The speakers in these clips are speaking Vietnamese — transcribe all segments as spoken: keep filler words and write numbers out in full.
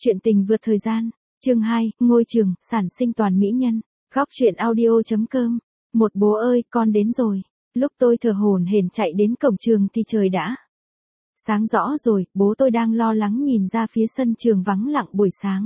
Chuyện tình vượt thời gian, chương hai, ngôi trường, sản sinh toàn mỹ nhân, góc truyện audio.com. Một bố ơi, con đến rồi. Lúc tôi thở hổn hển chạy đến cổng trường thì trời đã sáng rõ rồi, bố tôi đang lo lắng nhìn ra phía sân trường vắng lặng buổi sáng.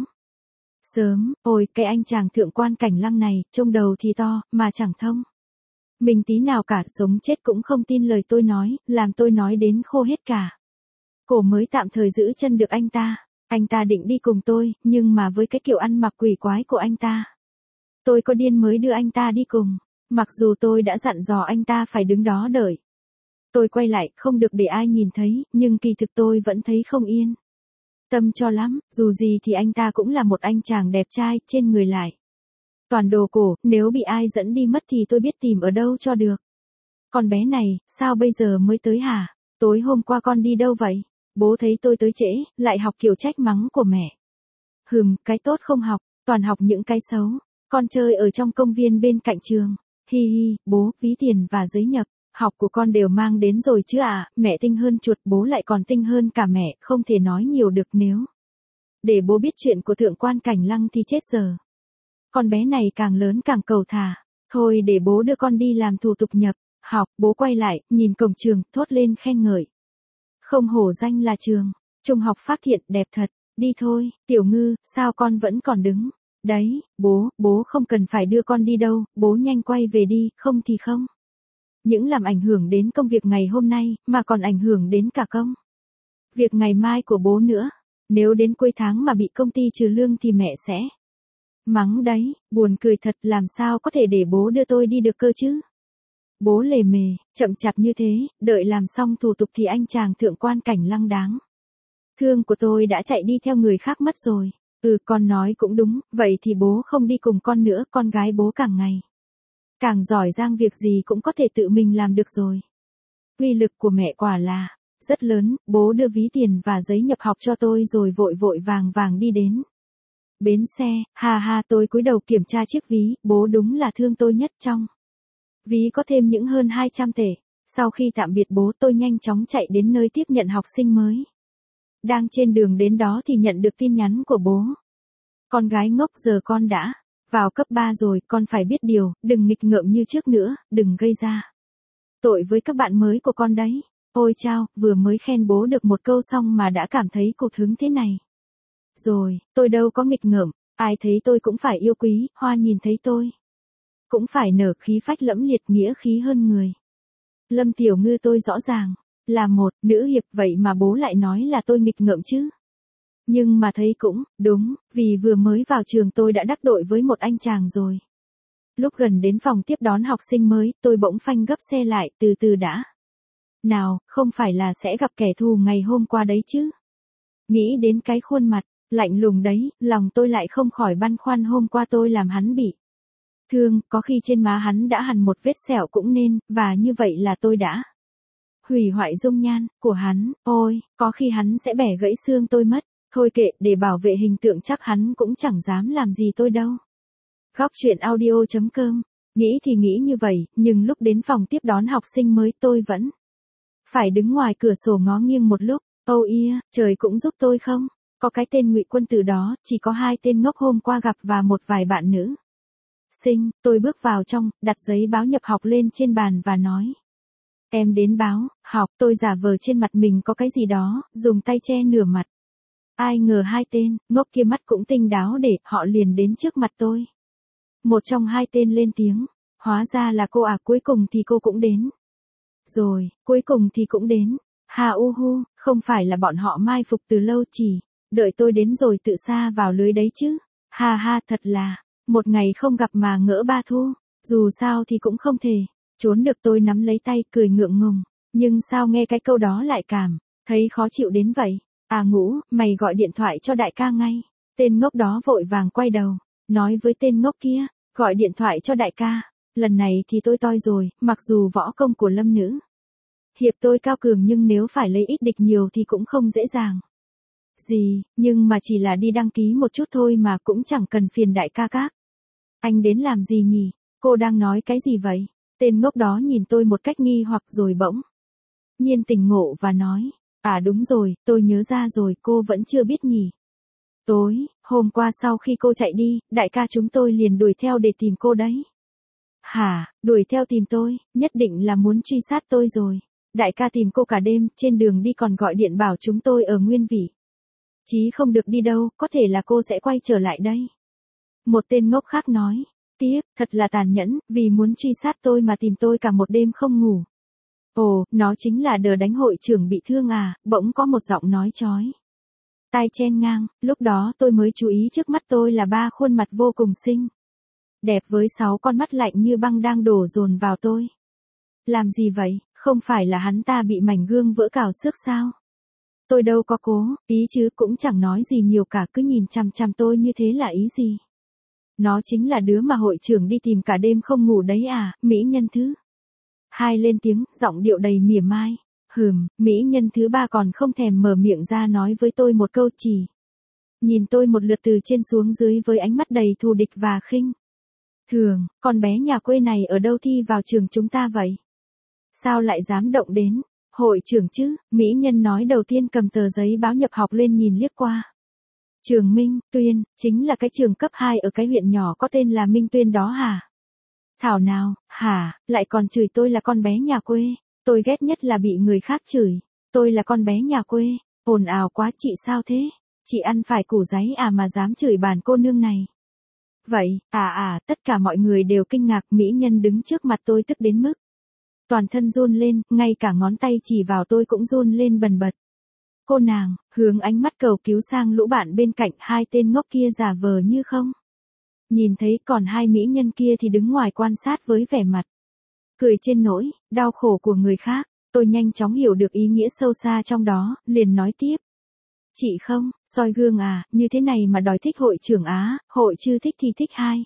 Sớm, ôi, cái anh chàng thượng quan Cảnh Lăng này, trông đầu thì to, mà chẳng thông mình tí nào cả, sống chết cũng không tin lời tôi nói, làm tôi nói đến khô hết cả. Cổ mới tạm thời giữ chân được anh ta. Anh ta định đi cùng tôi, nhưng mà với cái kiểu ăn mặc quỷ quái của anh ta, tôi có điên mới đưa anh ta đi cùng. Mặc dù tôi đã dặn dò anh ta phải đứng đó đợi. Tôi quay lại, không được để ai nhìn thấy, nhưng kỳ thực tôi vẫn thấy không yên tâm cho lắm, dù gì thì anh ta cũng là một anh chàng đẹp trai, trên người lại toàn đồ cổ, nếu bị ai dẫn đi mất thì tôi biết tìm ở đâu cho được. Con bé này, sao bây giờ mới tới hả? Tối hôm qua con đi đâu vậy? Bố thấy tôi tới trễ, lại học kiểu trách mắng của mẹ. Hừm, cái tốt không học, toàn học những cái xấu. Con chơi ở trong công viên bên cạnh trường. Hi hi, bố, ví tiền và giấy nhập học của con đều mang đến rồi chứ à, mẹ tinh hơn chuột, bố lại còn tinh hơn cả mẹ, không thể nói nhiều được nếu để bố biết chuyện của thượng quan Cảnh Lăng thì chết giờ. Con bé này càng lớn càng cầu thả. Thôi để bố đưa con đi làm thủ tục nhập học. Bố quay lại, nhìn cổng trường, thốt lên khen ngợi. Không hổ danh là trường trung học Pháp Thiện, đẹp thật. Đi thôi, Tiểu Ngư, sao con vẫn còn đứng đấy? Bố, bố không cần phải đưa con đi đâu, bố nhanh quay về đi, không thì không những làm ảnh hưởng đến công việc ngày hôm nay, mà còn ảnh hưởng đến cả công việc ngày mai của bố nữa. Nếu đến cuối tháng mà bị công ty trừ lương thì mẹ sẽ mắng đấy. Buồn cười thật, làm sao có thể để bố đưa tôi đi được cơ chứ? Bố lề mề, chậm chạp như thế, đợi làm xong thủ tục thì anh chàng thượng quan Cảnh Lăng đáng thương của tôi đã chạy đi theo người khác mất rồi. Ừ, con nói cũng đúng, vậy thì bố không đi cùng con nữa, con gái bố càng ngày càng giỏi giang, việc gì cũng có thể tự mình làm được rồi. Uy lực của mẹ quả là rất lớn. Bố đưa ví tiền và giấy nhập học cho tôi rồi vội vội vàng vàng đi đến bến xe. Ha ha, tôi cúi đầu kiểm tra chiếc ví, bố đúng là thương tôi nhất. Trong ví có thêm những hơn hai trăm tệ. Sau khi tạm biệt bố, tôi nhanh chóng chạy đến nơi tiếp nhận học sinh mới. Đang trên đường đến đó thì nhận được tin nhắn của bố. Con gái ngốc, giờ con đã vào cấp ba rồi, con phải biết điều, đừng nghịch ngợm như trước nữa, đừng gây ra tội với các bạn mới của con đấy. Ôi chao, vừa mới khen bố được một câu xong mà đã cảm thấy cụt hứng thế này. Rồi, tôi đâu có nghịch ngợm, ai thấy tôi cũng phải yêu quý, Hoa nhìn thấy tôi cũng phải nở khí phách lẫm liệt, nghĩa khí hơn người. Lâm Tiểu Ngư, tôi rõ ràng là một nữ hiệp, vậy mà bố lại nói là tôi nghịch ngợm chứ. Nhưng mà thấy cũng đúng, vì vừa mới vào trường tôi đã đắc đội với một anh chàng rồi. Lúc gần đến phòng tiếp đón học sinh mới, tôi bỗng phanh gấp xe lại, từ từ đã. Nào, không phải là sẽ gặp kẻ thù ngày hôm qua đấy chứ? Nghĩ đến cái khuôn mặt lạnh lùng đấy, lòng tôi lại không khỏi băn khoăn. Hôm qua tôi làm hắn bị thương, có khi trên má hắn đã hằn một vết sẹo cũng nên, và như vậy là tôi đã hủy hoại dung nhan của hắn. Ôi, có khi hắn sẽ bẻ gãy xương tôi mất. Thôi kệ, để bảo vệ hình tượng chắc hắn cũng chẳng dám làm gì tôi đâu. Góc truyện audio.com. Nghĩ thì nghĩ như vậy, nhưng lúc đến phòng tiếp đón học sinh mới tôi vẫn phải đứng ngoài cửa sổ ngó nghiêng một lúc. Âu oh ia, trời cũng giúp tôi không? Có cái tên Ngụy Quân Tử đó, chỉ có hai tên ngốc hôm qua gặp và một vài bạn nữ sinh. Tôi bước vào trong, đặt giấy báo nhập học lên trên bàn và nói. Em đến báo học. Tôi giả vờ trên mặt mình có cái gì đó, dùng tay che nửa mặt. Ai ngờ hai tên ngốc kia mắt cũng tinh đáo, để họ liền đến trước mặt tôi. Một trong hai tên lên tiếng. Hóa ra là cô à, cuối cùng thì cô cũng đến rồi, cuối cùng thì cũng đến. Ha u hu, không phải là bọn họ mai phục từ lâu, chỉ đợi tôi đến rồi tự sa vào lưới đấy chứ. Ha ha, thật là một ngày không gặp mà ngỡ ba thu. Dù sao thì cũng không thể trốn được. Tôi nắm lấy tay, cười ngượng ngùng. Nhưng sao nghe cái câu đó lại cảm thấy khó chịu đến vậy? À Ngũ, mày gọi điện thoại cho đại ca ngay. Tên ngốc đó vội vàng quay đầu, nói với tên ngốc kia, gọi điện thoại cho đại ca. Lần này thì tôi toi rồi, mặc dù võ công của Lâm nữ hiệp tôi cao cường nhưng nếu phải lấy ít địch nhiều thì cũng không dễ dàng gì, nhưng mà chỉ là đi đăng ký một chút thôi mà cũng chẳng cần phiền đại ca các. Anh đến làm gì nhỉ? Cô đang nói cái gì vậy? Tên ngốc đó nhìn tôi một cách nghi hoặc rồi bỗng nhiên tỉnh ngộ và nói. À đúng rồi, tôi nhớ ra rồi, cô vẫn chưa biết nhỉ? Tối, hôm qua sau khi cô chạy đi, đại ca chúng tôi liền đuổi theo để tìm cô đấy. Hả, đuổi theo tìm tôi, nhất định là muốn truy sát tôi rồi. Đại ca tìm cô cả đêm, trên đường đi còn gọi điện bảo chúng tôi ở nguyên vị. Chí không được đi đâu, có thể là cô sẽ quay trở lại đây. Một tên ngốc khác nói, tiếp, thật là tàn nhẫn, vì muốn truy sát tôi mà tìm tôi cả một đêm không ngủ. Ồ, nó chính là đờ đánh hội trưởng bị thương à, bỗng có một giọng nói chói tai chen ngang, lúc đó tôi mới chú ý trước mắt tôi là ba khuôn mặt vô cùng xinh đẹp với sáu con mắt lạnh như băng đang đổ dồn vào tôi. Làm gì vậy, không phải là hắn ta bị mảnh gương vỡ cào xước sao? Tôi đâu có cố, ý chứ cũng chẳng nói gì nhiều cả, cứ nhìn chằm chằm tôi như thế là ý gì? Nó chính là đứa mà hội trưởng đi tìm cả đêm không ngủ đấy à, mỹ nhân thứ hai lên tiếng, giọng điệu đầy mỉa mai. Hừm, mỹ nhân thứ ba còn không thèm mở miệng ra nói với tôi một câu, chỉ nhìn tôi một lượt từ trên xuống dưới với ánh mắt đầy thù địch và khinh thường. Con bé nhà quê này ở đâu thi vào trường chúng ta vậy? Sao lại dám động đến hội trưởng chứ? Mỹ nhân nói đầu tiên cầm tờ giấy báo nhập học lên nhìn liếc qua. Trường Minh Tuyên, chính là cái trường cấp hai ở cái huyện nhỏ có tên là Minh Tuyên đó hả? Thảo nào, hả, lại còn chửi tôi là con bé nhà quê. Tôi ghét nhất là bị người khác chửi. Tôi là con bé nhà quê, ồn ào quá, chị sao thế? Chị ăn phải củ giấy à mà dám chửi bản cô nương này? Vậy, à à, tất cả mọi người đều kinh ngạc, mỹ nhân đứng trước mặt tôi tức đến mức toàn thân run lên, ngay cả ngón tay chỉ vào tôi cũng run lên bần bật. Cô nàng, hướng ánh mắt cầu cứu sang lũ bạn bên cạnh, hai tên ngốc kia giả vờ như không nhìn thấy, còn hai mỹ nhân kia thì đứng ngoài quan sát với vẻ mặt cười trên nỗi đau khổ của người khác. Tôi nhanh chóng hiểu được ý nghĩa sâu xa trong đó, liền nói tiếp. Chị không, soi gương à, như thế này mà đòi thích hội trưởng á, hội chứ thích thì thích hai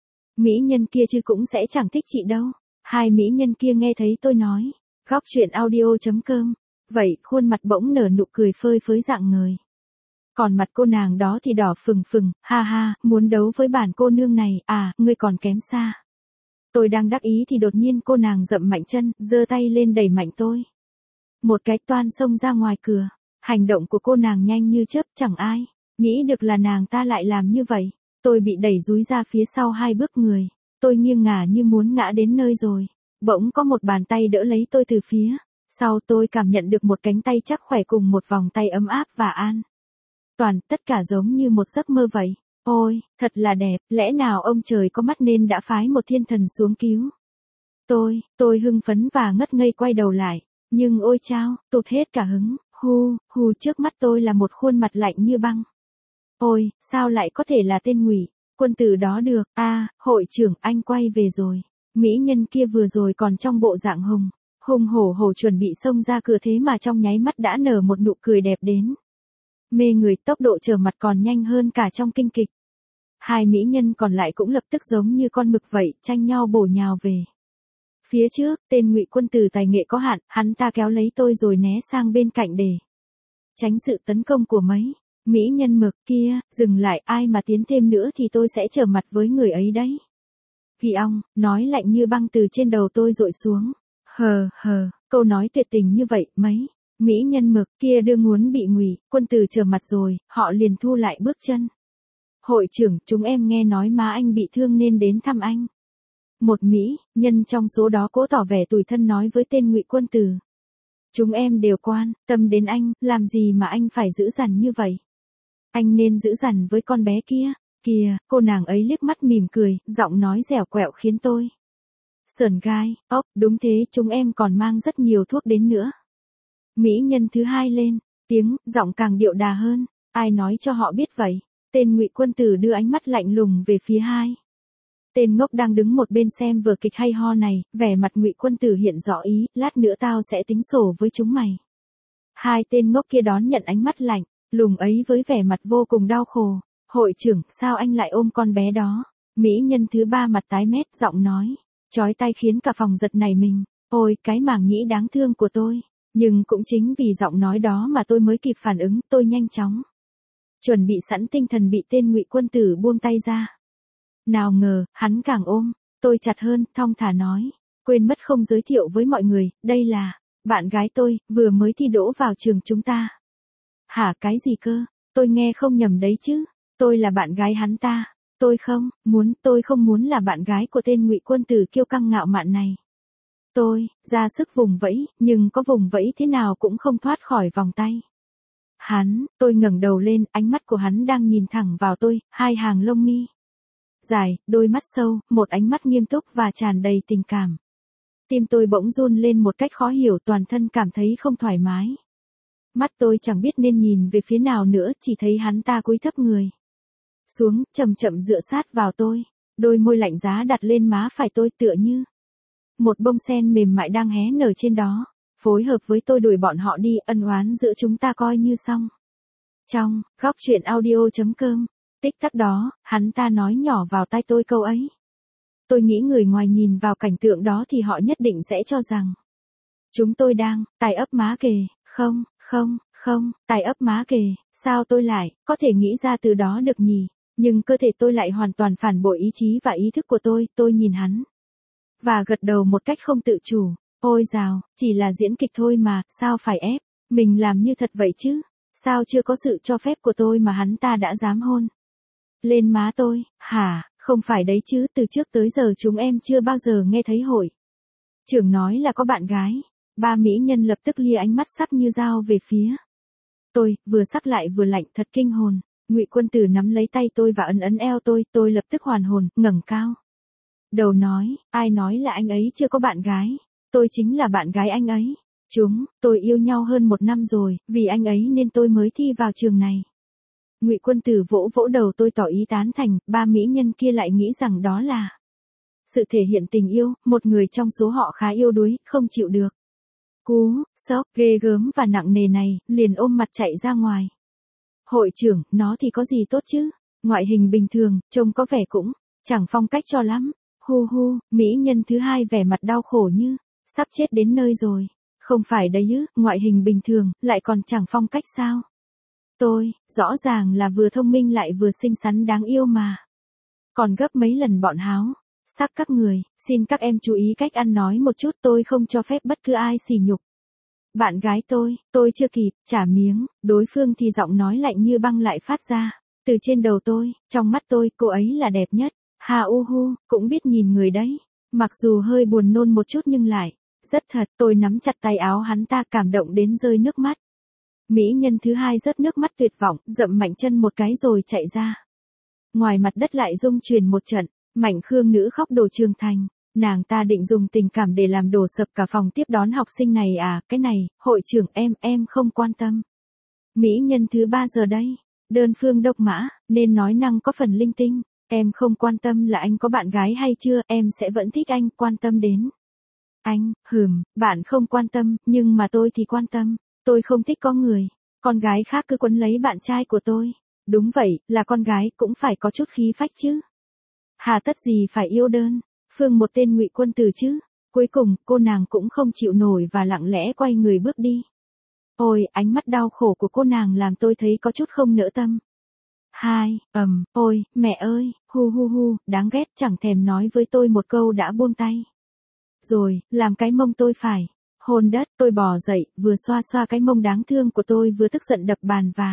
mỹ nhân kia chứ cũng sẽ chẳng thích chị đâu. Hai mỹ nhân kia nghe thấy tôi nói, góc chuyện audio chấm com, vậy khuôn mặt bỗng nở nụ cười phơi phới rạng ngời. Còn mặt cô nàng đó thì đỏ phừng phừng, ha ha, muốn đấu với bản cô nương này, à, ngươi còn kém xa. Tôi đang đắc ý thì đột nhiên cô nàng dậm mạnh chân, giơ tay lên đẩy mạnh tôi. Một cái toan xông ra ngoài cửa. Hành động của cô nàng nhanh như chớp, chẳng ai nghĩ được là nàng ta lại làm như vậy. Tôi bị đẩy dúi ra phía sau hai bước người. Tôi nghiêng ngả như muốn ngã đến nơi rồi. Bỗng có một bàn tay đỡ lấy tôi từ phía sau. Tôi cảm nhận được một cánh tay chắc khỏe cùng một vòng tay ấm áp và an toàn, tất cả giống như một giấc mơ vậy. Ôi, thật là đẹp, lẽ nào ông trời có mắt nên đã phái một thiên thần xuống cứu tôi. Tôi hưng phấn và ngất ngây quay đầu lại, nhưng ôi chao, tụt hết cả hứng. Hu, hu, trước mắt tôi là một khuôn mặt lạnh như băng. Ôi, sao lại có thể là tên Ngụy Quân Tử đó được? A, à, hội trưởng, anh quay về rồi. Mỹ nhân kia vừa rồi còn trong bộ dạng hùng hùng hổ hổ chuẩn bị xông ra cửa, thế mà trong nháy mắt đã nở một nụ cười đẹp đến mê người, tốc độ trở mặt còn nhanh hơn cả trong kinh kịch. Hai mỹ nhân còn lại cũng lập tức giống như con mực vậy, tranh nhau bổ nhào về phía trước. Tên Ngụy Quân Tử tài nghệ có hạn, hắn ta kéo lấy tôi rồi né sang bên cạnh để tránh sự tấn công của mấy mỹ nhân mực kia. Dừng lại, ai mà tiến thêm nữa thì tôi sẽ trở mặt với người ấy đấy. Ghi ong, nói lạnh như băng từ trên đầu tôi dội xuống. Hờ hờ, câu nói tuyệt tình như vậy, mấy mỹ nhân mực kia đương muốn bị Ngụy Quân Tử trở mặt rồi, họ liền thu lại bước chân. Hội trưởng, chúng em nghe nói má anh bị thương nên đến thăm anh. Một mỹ nhân trong số đó cố tỏ vẻ tủi thân nói với tên Ngụy Quân Tử. Chúng em đều quan tâm đến anh, làm gì mà anh phải dữ dằn như vậy? Anh nên dữ dằn với con bé kia. Kìa, cô nàng ấy liếc mắt mỉm cười, giọng nói dẻo quẹo khiến tôi sởn gai ốc. Đúng thế, chúng em còn mang rất nhiều thuốc đến nữa. Mỹ nhân thứ hai lên tiếng, giọng càng điệu đà hơn. Ai nói cho họ biết vậy? Tên Ngụy Quân Tử đưa ánh mắt lạnh lùng về phía hai tên ngốc đang đứng một bên xem vở kịch hay ho này. Vẻ mặt Ngụy Quân Tử hiện rõ ý, lát nữa tao sẽ tính sổ với chúng mày. Hai tên ngốc kia đón nhận ánh mắt lạnh lùng ấy với vẻ mặt vô cùng đau khổ. Hội trưởng, sao anh lại ôm con bé đó? Mỹ nhân thứ ba mặt tái mét, giọng nói chói tai khiến cả phòng giật nảy mình. Ôi, cái màng nhĩ đáng thương của tôi. Nhưng cũng chính vì giọng nói đó mà tôi mới kịp phản ứng. Tôi nhanh chóng chuẩn bị sẵn tinh thần, bị tên Ngụy Quân Tử buông tay ra. Nào ngờ, hắn càng ôm tôi chặt hơn, thong thả nói. Quên mất không giới thiệu với mọi người, đây là bạn gái tôi, vừa mới thi đỗ vào trường chúng ta. Hả, cái gì cơ? Tôi nghe không nhầm đấy chứ? Tôi là bạn gái hắn ta. Tôi không, muốn, tôi không muốn là bạn gái của tên Ngụy Quân Tử kiêu căng ngạo mạn này. Tôi, ra sức vùng vẫy, nhưng có vùng vẫy thế nào cũng không thoát khỏi vòng tay. Hắn, tôi ngẩng đầu lên, ánh mắt của hắn đang nhìn thẳng vào tôi, hai hàng lông mi dài, đôi mắt sâu, một ánh mắt nghiêm túc và tràn đầy tình cảm. Tim tôi bỗng run lên một cách khó hiểu, toàn thân cảm thấy không thoải mái. Mắt tôi chẳng biết nên nhìn về phía nào nữa, chỉ thấy hắn ta cúi thấp người xuống, chậm chậm dựa sát vào tôi, đôi môi lạnh giá đặt lên má phải tôi tựa như một bông sen mềm mại đang hé nở trên đó, phối hợp với tôi đuổi bọn họ đi, ân oán giữa chúng ta coi như xong. Trong góc truyện audio.com, tích tắc đó, hắn ta nói nhỏ vào tai tôi câu ấy. Tôi nghĩ người ngoài nhìn vào cảnh tượng đó thì họ nhất định sẽ cho rằng chúng tôi đang tài ấp má kề, không, không, không, tài ấp má kề, sao tôi lại có thể nghĩ ra từ đó được nhỉ? Nhưng cơ thể tôi lại hoàn toàn phản bội ý chí và ý thức của tôi, tôi nhìn hắn và gật đầu một cách không tự chủ. Ôi dào, chỉ là diễn kịch thôi mà, sao phải ép mình làm như thật vậy chứ? Sao chưa có sự cho phép của tôi mà hắn ta đã dám hôn lên má tôi? Hả, không phải đấy chứ, từ trước tới giờ chúng em chưa bao giờ nghe thấy hội trưởng nói là có bạn gái. Ba mỹ nhân lập tức lia ánh mắt sắc như dao về phía tôi, vừa sắc lại vừa lạnh, thật kinh hồn. Ngụy Quân Tử nắm lấy tay tôi và ấn ấn eo tôi, tôi lập tức hoàn hồn, ngẩng cao đầu nói, ai nói là anh ấy chưa có bạn gái? Tôi chính là bạn gái anh ấy. Chúng tôi yêu nhau hơn một năm rồi, vì anh ấy nên tôi mới thi vào trường này. Ngụy Quân Tử vỗ vỗ đầu tôi tỏ ý tán thành, ba mỹ nhân kia lại nghĩ rằng đó là sự thể hiện tình yêu, một người trong số họ khá yếu đuối, không chịu được cú sốc ghê gớm và nặng nề này, liền ôm mặt chạy ra ngoài. Hội trưởng, nó thì có gì tốt chứ? Ngoại hình bình thường, trông có vẻ cũng chẳng phong cách cho lắm. Hu hu, mỹ nhân thứ hai vẻ mặt đau khổ như sắp chết đến nơi rồi. Không phải đấy ư, ngoại hình bình thường, lại còn chẳng phong cách sao? Tôi, rõ ràng là vừa thông minh lại vừa xinh xắn đáng yêu mà. Còn gấp mấy lần bọn háo sắc các người, xin các em chú ý cách ăn nói một chút, tôi không cho phép bất cứ ai sỉ nhục bạn gái tôi. Tôi chưa kịp trả miếng, đối phương thì giọng nói lạnh như băng lại phát ra từ trên đầu tôi. Trong mắt tôi, cô ấy là đẹp nhất. Ha u hu, cũng biết nhìn người đấy. Mặc dù hơi buồn nôn một chút nhưng lại rất thật. Tôi nắm chặt tay áo hắn ta, cảm động đến rơi nước mắt. Mỹ nhân thứ hai rớt nước mắt tuyệt vọng, dậm mạnh chân một cái rồi chạy ra. Ngoài mặt đất lại rung chuyển một trận. Mạnh Khương nữ khóc đổ trường thành. Nàng ta định dùng tình cảm để làm đổ sập cả phòng tiếp đón học sinh này à? Cái này, hội trưởng, em, em không quan tâm. Mỹ nhân thứ ba giờ đây, đơn phương độc mã, nên nói năng có phần linh tinh. Em không quan tâm là anh có bạn gái hay chưa, em sẽ vẫn thích anh, quan tâm đến anh. Hừm, bạn không quan tâm, nhưng mà tôi thì quan tâm. Tôi không thích có người con gái khác cứ quấn lấy bạn trai của tôi. Đúng vậy, là con gái cũng phải có chút khí phách chứ. Hà tất gì phải yêu đơn phương một tên Ngụy Quân Tử chứ? Cuối cùng, cô nàng cũng không chịu nổi và lặng lẽ quay người bước đi. Ôi, ánh mắt đau khổ của cô nàng làm tôi thấy có chút không nỡ tâm. Hai, ầm, um, ôi, mẹ ơi, hu hu hu, đáng ghét, chẳng thèm nói với tôi một câu đã buông tay. Rồi, làm cái mông tôi phải hôn đất. Tôi bò dậy, vừa xoa xoa cái mông đáng thương của tôi vừa tức giận đập bàn và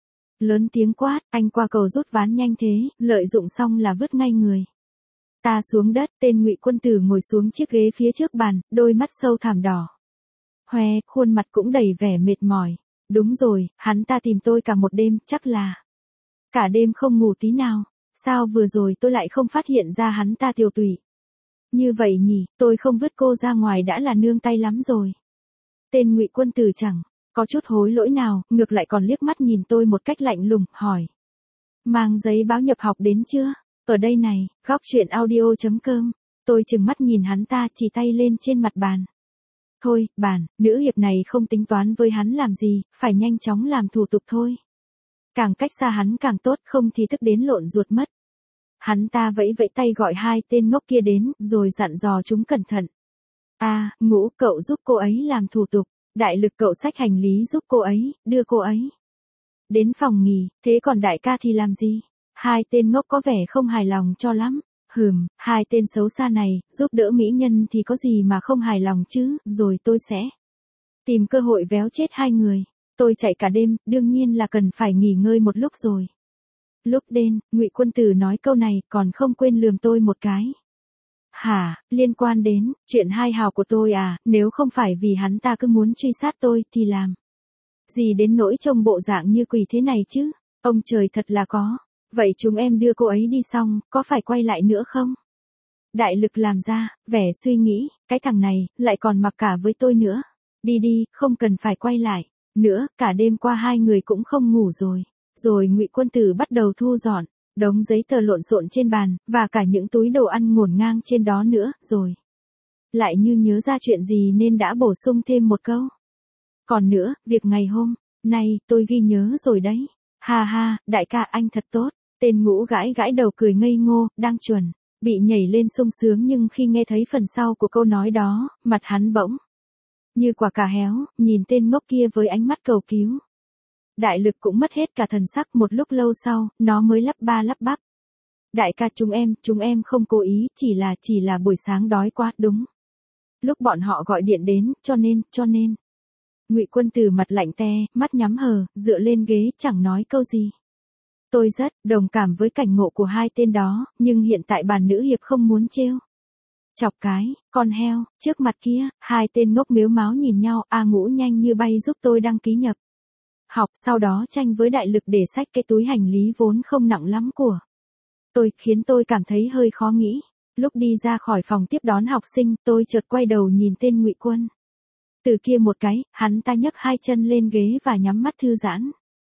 lớn tiếng quát, anh qua cầu rút ván nhanh thế, lợi dụng xong là vứt ngay người ta xuống đất. Tên Ngụy Quân Tử ngồi xuống chiếc ghế phía trước bàn, đôi mắt sâu thẳm đỏ hoe, khuôn mặt cũng đầy vẻ mệt mỏi. Đúng rồi, hắn ta tìm tôi cả một đêm, chắc là cả đêm không ngủ tí nào. Sao vừa rồi tôi lại không phát hiện ra hắn ta tiều tụy như vậy nhỉ? Tôi không vứt cô ra ngoài đã là nương tay lắm rồi. Tên Ngụy Quân Tử chẳng có chút hối lỗi nào, ngược lại còn liếc mắt nhìn tôi một cách lạnh lùng, hỏi: mang giấy báo nhập học đến chưa? Ở đây này, góc truyện audio.com. Tôi trừng mắt nhìn hắn ta, chỉ tay lên trên mặt bàn. Thôi, bàn, nữ hiệp này không tính toán với hắn làm gì, phải nhanh chóng làm thủ tục thôi. Càng cách xa hắn càng tốt, không thì tức đến lộn ruột mất. Hắn ta vẫy vẫy tay gọi hai tên ngốc kia đến, rồi dặn dò chúng cẩn thận. À, Ngũ, cậu giúp cô ấy làm thủ tục. Đại Lực, cậu xách hành lý giúp cô ấy, đưa cô ấy đến phòng nghỉ. Thế còn đại ca thì làm gì? Hai tên ngốc có vẻ không hài lòng cho lắm. Hừm, hai tên xấu xa này, giúp đỡ mỹ nhân thì có gì mà không hài lòng chứ, rồi tôi sẽ tìm cơ hội véo chết hai người. Tôi chạy cả đêm, đương nhiên là cần phải nghỉ ngơi một lúc rồi. Lúc đến, Ngụy Quân Tử nói câu này, còn không quên lườm tôi một cái. Hả, liên quan đến, chuyện hai hào của tôi à, nếu không phải vì hắn ta cứ muốn truy sát tôi, thì làm gì đến nỗi trông bộ dạng như quỷ thế này chứ, ông trời thật là có. Vậy chúng em đưa cô ấy đi xong, có phải quay lại nữa không? Đại Lực làm ra, vẻ suy nghĩ, cái thằng này, lại còn mặc cả với tôi nữa. Đi đi, không cần phải quay lại. Nữa, cả đêm qua hai người cũng không ngủ rồi. Rồi Ngụy Quân Tử bắt đầu thu dọn, đống giấy tờ lộn xộn trên bàn, và cả những túi đồ ăn ngổn ngang trên đó nữa, rồi. Lại như nhớ ra chuyện gì nên đã bổ sung thêm một câu. Còn nữa, việc ngày hôm nay, tôi ghi nhớ rồi đấy. Ha ha, đại ca anh thật tốt. Tên Ngũ gãi gãi đầu cười ngây ngô, đang chuẩn bị nhảy lên sung sướng, nhưng khi nghe thấy phần sau của câu nói đó, mặt hắn bỗng như quả cà héo, nhìn tên ngốc kia với ánh mắt cầu cứu. Đại Lực cũng mất hết cả thần sắc, một lúc lâu sau, nó mới lắp ba lắp bắp. Đại ca chúng em, chúng em không cố ý, chỉ là, chỉ là buổi sáng đói quá, đúng. Lúc bọn họ gọi điện đến, cho nên, cho nên. Ngụy Quân Tử mặt lạnh te, mắt nhắm hờ, dựa lên ghế, chẳng nói câu gì. Tôi rất đồng cảm với cảnh ngộ của hai tên đó, nhưng hiện tại bàn nữ hiệp không muốn trêu chọc cái con heo trước mặt kia. Hai tên ngốc mếu máo nhìn nhau. A Ngũ nhanh như bay giúp tôi đăng ký nhập học, sau đó tranh với Đại Lực để xách cái túi hành lý vốn không nặng lắm của tôi, khiến tôi cảm thấy hơi khó nghĩ. Lúc đi ra khỏi phòng tiếp đón học sinh, tôi chợt quay đầu nhìn tên Ngụy Quân Tử kia một cái. Hắn ta nhấc hai chân lên ghế và nhắm mắt thư giãn.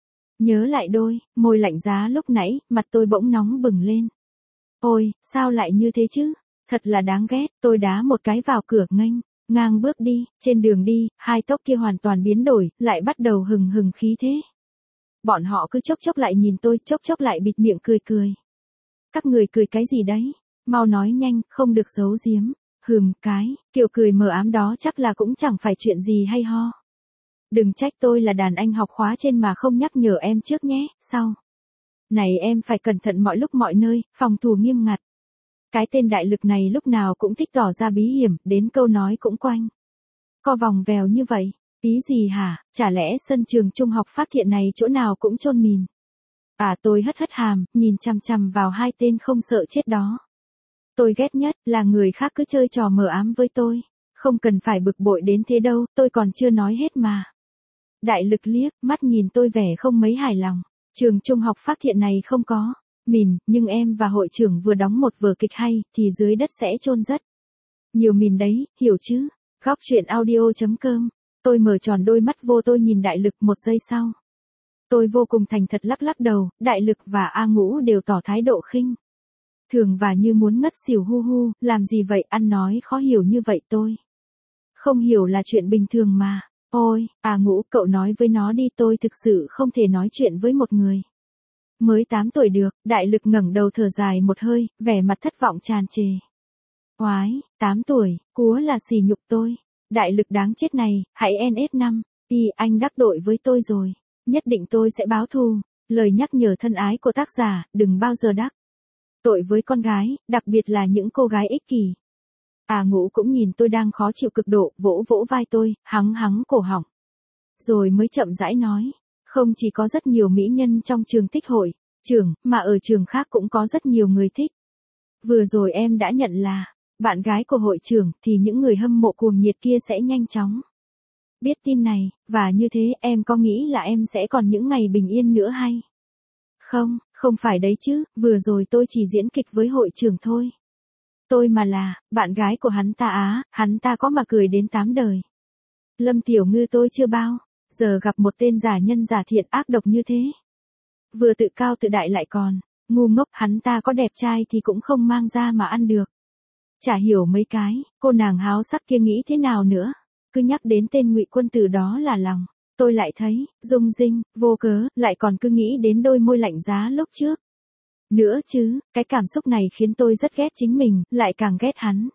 Nhớ lại đôi môi lạnh giá lúc nãy, mặt tôi bỗng nóng bừng lên. Ôi, sao lại như thế chứ? Thật là đáng ghét. Tôi đá một cái vào cửa, nghênh ngang bước đi. Trên đường đi, hai tốc kia hoàn toàn biến đổi, lại bắt đầu hừng hừng khí thế. Bọn họ cứ chốc chốc lại nhìn tôi, chốc chốc lại bịt miệng cười cười. Các người cười cái gì đấy? Mau nói nhanh, không được giấu giếm. Hừm, cái kiểu cười mờ ám đó chắc là cũng chẳng phải chuyện gì hay ho. Đừng trách tôi là đàn anh học khóa trên mà không nhắc nhở em trước nhé, sau này em phải cẩn thận mọi lúc mọi nơi, phòng thủ nghiêm ngặt. Cái tên Đại Lực này lúc nào cũng thích tỏ ra bí hiểm, đến câu nói cũng quanh co vòng vèo như vậy. Ý gì hả, chả lẽ sân trường trung học Pháp Thiện này chỗ nào cũng chôn mìn? À, tôi hất hất hàm, nhìn chằm chằm vào hai tên không sợ chết đó. Tôi ghét nhất là người khác cứ chơi trò mờ ám với tôi. Không cần phải bực bội đến thế đâu, tôi còn chưa nói hết mà. Đại Lực liếc mắt nhìn tôi vẻ không mấy hài lòng. Trường trung học Pháp Thiện này không có mìn, nhưng em và hội trưởng vừa đóng một vở kịch hay, thì dưới đất sẽ chôn rất nhiều mìn đấy, hiểu chứ? Góc truyện audio chấm com. Tôi mở tròn đôi mắt vô tôi nhìn Đại Lực. Một giây sau, tôi vô cùng thành thật lắc lắc đầu. Đại Lực và A Ngũ đều tỏ thái độ khinh thường và như muốn ngất xỉu. Hu hu, làm gì vậy, ăn nói khó hiểu như vậy tôi không hiểu là chuyện bình thường mà. Ôi, A Ngũ, cậu nói với nó đi, tôi thực sự không thể nói chuyện với một người mới tám tuổi được. Đại Lực ngẩng đầu thở dài một hơi, vẻ mặt thất vọng tràn trề. Oái, tám tuổi, cúa là sỉ nhục tôi. Đại Lực đáng chết này, hãy en ét năm. Y, anh đắc tội với tôi rồi. Nhất định tôi sẽ báo thù. Lời nhắc nhở thân ái của tác giả, đừng bao giờ đắc tội với con gái, đặc biệt là những cô gái ích kỷ. A Ngũ cũng nhìn tôi đang khó chịu cực độ, vỗ vỗ vai tôi, hắng hắng cổ họng. Rồi mới chậm rãi nói, không chỉ có rất nhiều mỹ nhân trong trường thích hội trưởng, mà ở trường khác cũng có rất nhiều người thích. Vừa rồi em đã nhận là bạn gái của hội trưởng, thì những người hâm mộ cuồng nhiệt kia sẽ nhanh chóng biết tin này, và như thế em có nghĩ là em sẽ còn những ngày bình yên nữa hay không? Không phải đấy chứ, vừa rồi tôi chỉ diễn kịch với hội trưởng thôi. Tôi mà là bạn gái của hắn ta á, hắn ta có mà cười đến tám đời. Lâm Tiểu Ngư tôi chưa bao giờ gặp một tên giả nhân giả thiện ác độc như thế. Vừa tự cao tự đại lại còn ngu ngốc. Hắn ta có đẹp trai thì cũng không mang ra mà ăn được. Chả hiểu mấy cái cô nàng háo sắc kia nghĩ thế nào nữa. Cứ nhắc đến tên Ngụy Quân Tử đó là lòng tôi lại thấy rung rinh, vô cớ, lại còn cứ nghĩ đến đôi môi lạnh giá lúc trước nữa chứ. Cái cảm xúc này khiến tôi rất ghét chính mình, lại càng ghét hắn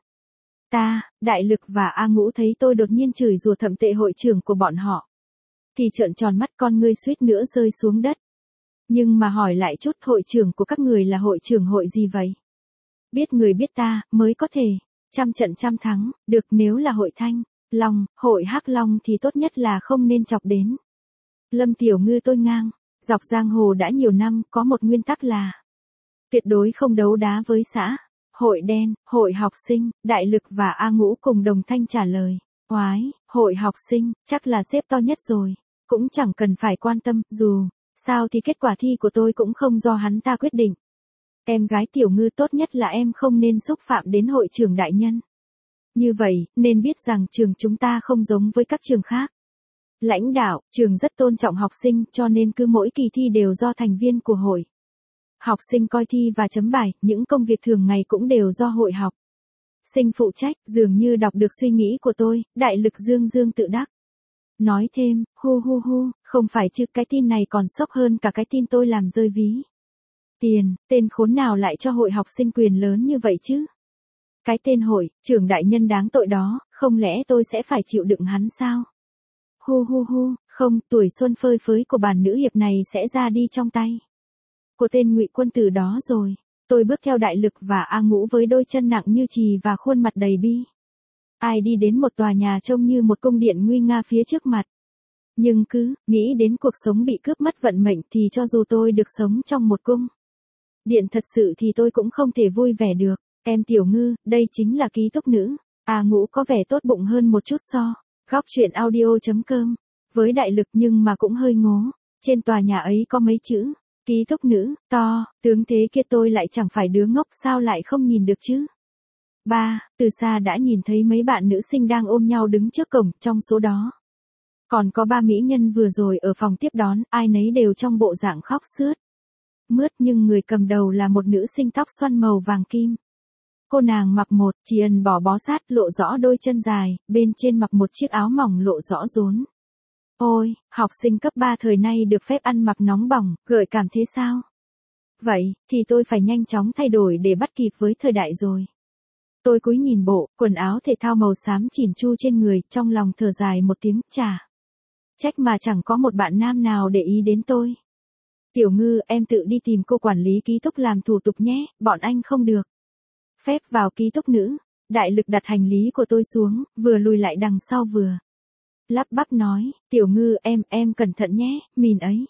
ta. Đại Lực và A Ngũ thấy tôi đột nhiên chửi rủa thậm tệ hội trưởng của bọn họ, thì trợn tròn mắt, con ngươi suýt nữa rơi xuống đất. Nhưng mà hỏi lại chút, hội trưởng của các người là hội trưởng hội gì vậy? Biết người biết ta, mới có thể trăm trận trăm thắng được. Nếu là hội Thanh Long, hội Hắc Long thì tốt nhất là không nên chọc đến Lâm Tiểu Ngư tôi ngang Dọc giang hồ đã nhiều năm, có một nguyên tắc là tuyệt đối không đấu đá với xã. Hội đen, hội học sinh, Đại Lực và A Ngũ cùng đồng thanh trả lời. Oái, hội học sinh, chắc là sếp to nhất rồi. Cũng chẳng cần phải quan tâm, dù sao thì kết quả thi của tôi cũng không do hắn ta quyết định. Em gái Tiểu Ngư, tốt nhất là em không nên xúc phạm đến hội trưởng đại nhân. Như vậy, nên biết rằng trường chúng ta không giống với các trường khác. Lãnh đạo, trường rất tôn trọng học sinh, cho nên cứ mỗi kỳ thi đều do thành viên của hội học sinh coi thi và chấm bài, những công việc thường ngày cũng đều do hội học sinh phụ trách. Dường như đọc được suy nghĩ của tôi, Đại Lực dương dương tự đắc. Nói thêm, hu hu hu, không phải chứ, cái tin này còn sốc hơn cả cái tin tôi làm rơi ví tiền, tên khốn nào lại cho hội học sinh quyền lớn như vậy chứ? Cái tên hội trưởng đại nhân đáng tội đó, không lẽ tôi sẽ phải chịu đựng hắn sao? Hu hu hu, không, tuổi xuân phơi phới của bản nữ hiệp này sẽ ra đi trong tay của tên Ngụy Quân Tử đó rồi. Tôi bước theo Đại Lực và A Ngũ với đôi chân nặng như chì và khuôn mặt đầy bi ai đi đến một tòa nhà trông như một cung điện nguy nga phía trước mặt. Nhưng cứ nghĩ đến cuộc sống bị cướp mất vận mệnh thì cho dù tôi được sống trong một cung điện thật sự thì tôi cũng không thể vui vẻ được. Em Tiểu Ngư, đây chính là ký túc nữ. A Ngũ có vẻ tốt bụng hơn một chút so góc truyện audio chấm com với Đại Lực, nhưng mà cũng hơi ngố. Trên tòa nhà ấy có mấy chữ ký túc nữ to, tướng thế kia, tôi lại chẳng phải đứa ngốc sao lại không nhìn được chứ. Ba, từ xa đã nhìn thấy mấy bạn nữ sinh đang ôm nhau đứng trước cổng, trong số đó còn có ba mỹ nhân vừa rồi ở phòng tiếp đón, ai nấy đều trong bộ dạng khóc sướt mướt, nhưng người cầm đầu là một nữ sinh tóc xoăn màu vàng kim. Cô nàng mặc một chỉ ẩn bỏ bó sát lộ rõ đôi chân dài, bên trên mặc một chiếc áo mỏng lộ rõ rốn. Ôi, học sinh cấp ba thời nay được phép ăn mặc nóng bỏng, gợi cảm thế sao? Vậy, thì tôi phải nhanh chóng thay đổi để bắt kịp với thời đại rồi. Tôi cúi nhìn bộ quần áo thể thao màu xám chỉn chu trên người, trong lòng thở dài một tiếng, chà. Trách mà chẳng có một bạn nam nào để ý đến tôi. Tiểu Ngư, em tự đi tìm cô quản lý ký túc làm thủ tục nhé, bọn anh không được phép vào ký túc nữ. Đại Lực đặt hành lý của tôi xuống, vừa lùi lại đằng sau vừa lắp bắp nói, Tiểu Ngư, em, em cẩn thận nhé, mìn ấy.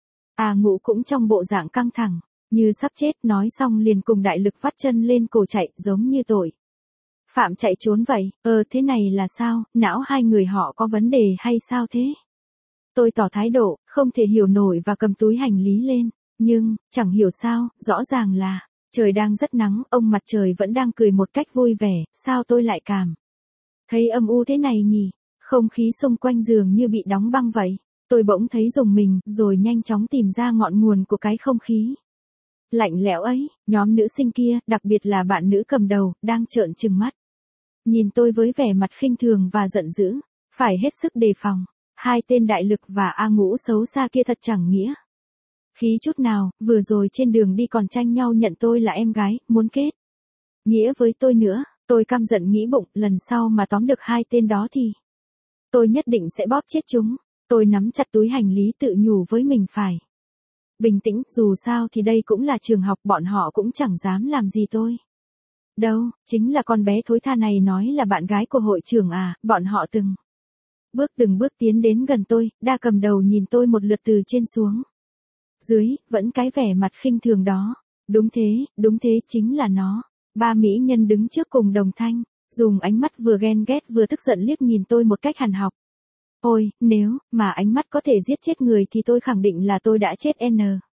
A Ngũ cũng trong bộ dạng căng thẳng, như sắp chết, nói xong liền cùng Đại Lực vắt chân lên cổ chạy, giống như tội phạm chạy trốn vậy. Ờ thế này là sao, não hai người họ có vấn đề hay sao thế? Tôi tỏ thái độ, không thể hiểu nổi và cầm túi hành lý lên, nhưng, chẳng hiểu sao, rõ ràng là, trời đang rất nắng, ông mặt trời vẫn đang cười một cách vui vẻ, sao tôi lại cảm thấy âm u thế này nhỉ? Không khí xung quanh giường như bị đóng băng vậy. Tôi bỗng thấy rùng mình, rồi nhanh chóng tìm ra ngọn nguồn của cái không khí lạnh lẽo ấy. Nhóm nữ sinh kia, đặc biệt là bạn nữ cầm đầu, đang trợn trừng mắt nhìn tôi với vẻ mặt khinh thường và giận dữ. Phải hết sức đề phòng. Hai tên Đại Lực và A Ngũ xấu xa kia thật chẳng nghĩa khí chút nào, vừa rồi trên đường đi còn tranh nhau nhận tôi là em gái, muốn kết nghĩa với tôi nữa. Tôi căm giận nghĩ bụng, lần sau mà tóm được hai tên đó thì tôi nhất định sẽ bóp chết chúng. Tôi nắm chặt túi hành lý tự nhủ với mình phải bình tĩnh, dù sao thì đây cũng là trường học, bọn họ cũng chẳng dám làm gì tôi đâu. Chính là con bé thối tha này nói là bạn gái của hội trưởng à, bọn họ từng bước từng bước tiến đến gần tôi, đa cầm đầu nhìn tôi một lượt từ trên xuống dưới, vẫn cái vẻ mặt khinh thường đó. Đúng thế, đúng thế, chính là nó. Ba mỹ nhân đứng trước cùng đồng thanh, dùng ánh mắt vừa ghen ghét vừa tức giận liếc nhìn tôi một cách hằn học. Ôi, nếu mà ánh mắt có thể giết chết người thì tôi khẳng định là tôi đã chết n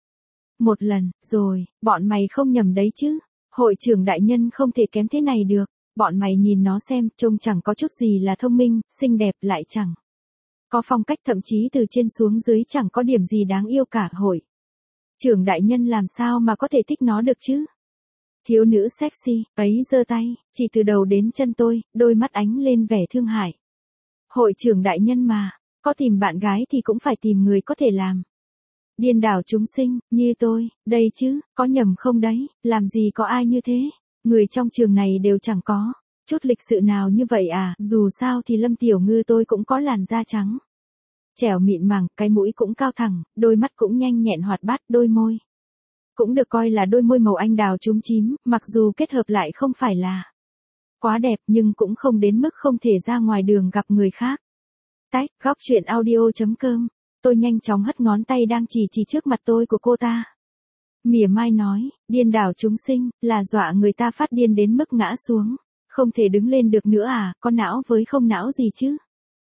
một lần rồi. Bọn mày không nhầm đấy chứ, hội trưởng đại nhân không thể kém thế này được. Bọn mày nhìn nó xem, trông chẳng có chút gì là thông minh, xinh đẹp, lại chẳng có phong cách, thậm chí từ trên xuống dưới chẳng có điểm gì đáng yêu cả. Hội trưởng đại nhân làm sao mà có thể thích nó được chứ? Thiếu nữ sexy ấy giơ tay chỉ từ đầu đến chân tôi, đôi mắt ánh lên vẻ thương hại. Hội trưởng đại nhân mà, có tìm bạn gái thì cũng phải tìm người có thể làm điên đảo chúng sinh như tôi đây chứ, có nhầm không đấy? Làm gì có ai như thế, người trong trường này đều chẳng có chút lịch sự nào như vậy à. Dù sao thì Lâm Tiểu Ngư tôi cũng có làn da trắng trẻo mịn màng, cái mũi cũng cao thẳng, đôi mắt cũng nhanh nhẹn hoạt bát, đôi môi cũng được coi là đôi môi màu anh đào chúm chím, mặc dù kết hợp lại không phải là quá đẹp nhưng cũng không đến mức không thể ra ngoài đường gặp người khác. Tách, góc truyện audio chấm com Tôi nhanh chóng hất ngón tay đang chỉ chỉ trước mặt tôi của cô ta. Mỉa mai nói, điên đảo chúng sinh, là dọa người ta phát điên đến mức ngã xuống. Không thể đứng lên được nữa à, có não với không não gì chứ?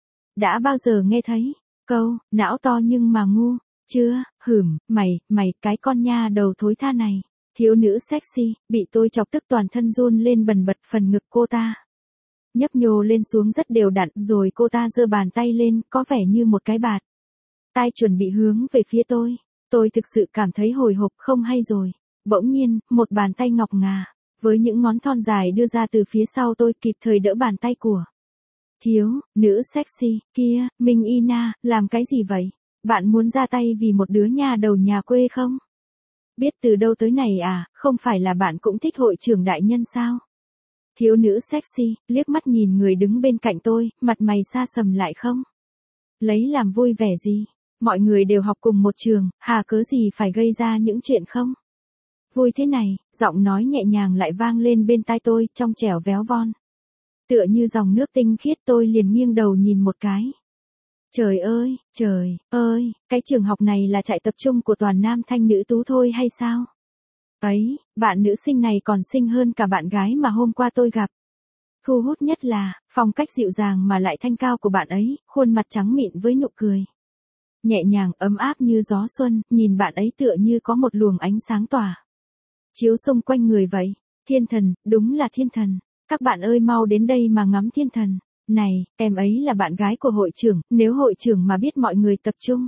Đã bao giờ nghe thấy câu, não to nhưng mà ngu, chưa, hửm, mày, mày, cái con nha đầu thối tha này. Thiếu nữ sexy, bị tôi chọc tức toàn thân run lên bần bật phần ngực cô ta. Nhấp nhô lên xuống rất đều đặn rồi cô ta giơ bàn tay lên, có vẻ như một cái bạt. Tai chuẩn bị hướng về phía tôi. Tôi thực sự cảm thấy hồi hộp không hay rồi. Bỗng nhiên, một bàn tay ngọc ngà, với những ngón thon dài đưa ra từ phía sau tôi kịp thời đỡ bàn tay của thiếu nữ sexy kia. Minh Ina, làm cái gì vậy? Bạn muốn ra tay vì một đứa nhà đầu nhà quê không? Biết từ đâu tới này à, không phải là bạn cũng thích hội trưởng đại nhân sao? Thiếu nữ sexy, liếc mắt nhìn người đứng bên cạnh tôi, mặt mày xa sầm lại không? Lấy làm vui vẻ gì? Mọi người đều học cùng một trường, hà cớ gì phải gây ra những chuyện không? Vui thế này, giọng nói nhẹ nhàng lại vang lên bên tai tôi, trong trẻo véo von. Tựa như dòng nước tinh khiết tôi liền nghiêng đầu nhìn một cái. Trời ơi, trời ơi, cái trường học này là trại tập trung của toàn nam thanh nữ tú thôi hay sao? Ấy, bạn nữ sinh này còn xinh hơn cả bạn gái mà hôm qua tôi gặp. Thu hút nhất là, phong cách dịu dàng mà lại thanh cao của bạn ấy, khuôn mặt trắng mịn với nụ cười nhẹ nhàng ấm áp như gió xuân, nhìn bạn ấy tựa như có một luồng ánh sáng tỏa chiếu xung quanh người vậy. Thiên thần, đúng là thiên thần. Các bạn ơi mau đến đây mà ngắm thiên thần. Này, em ấy là bạn gái của hội trưởng, nếu hội trưởng mà biết mọi người tập trung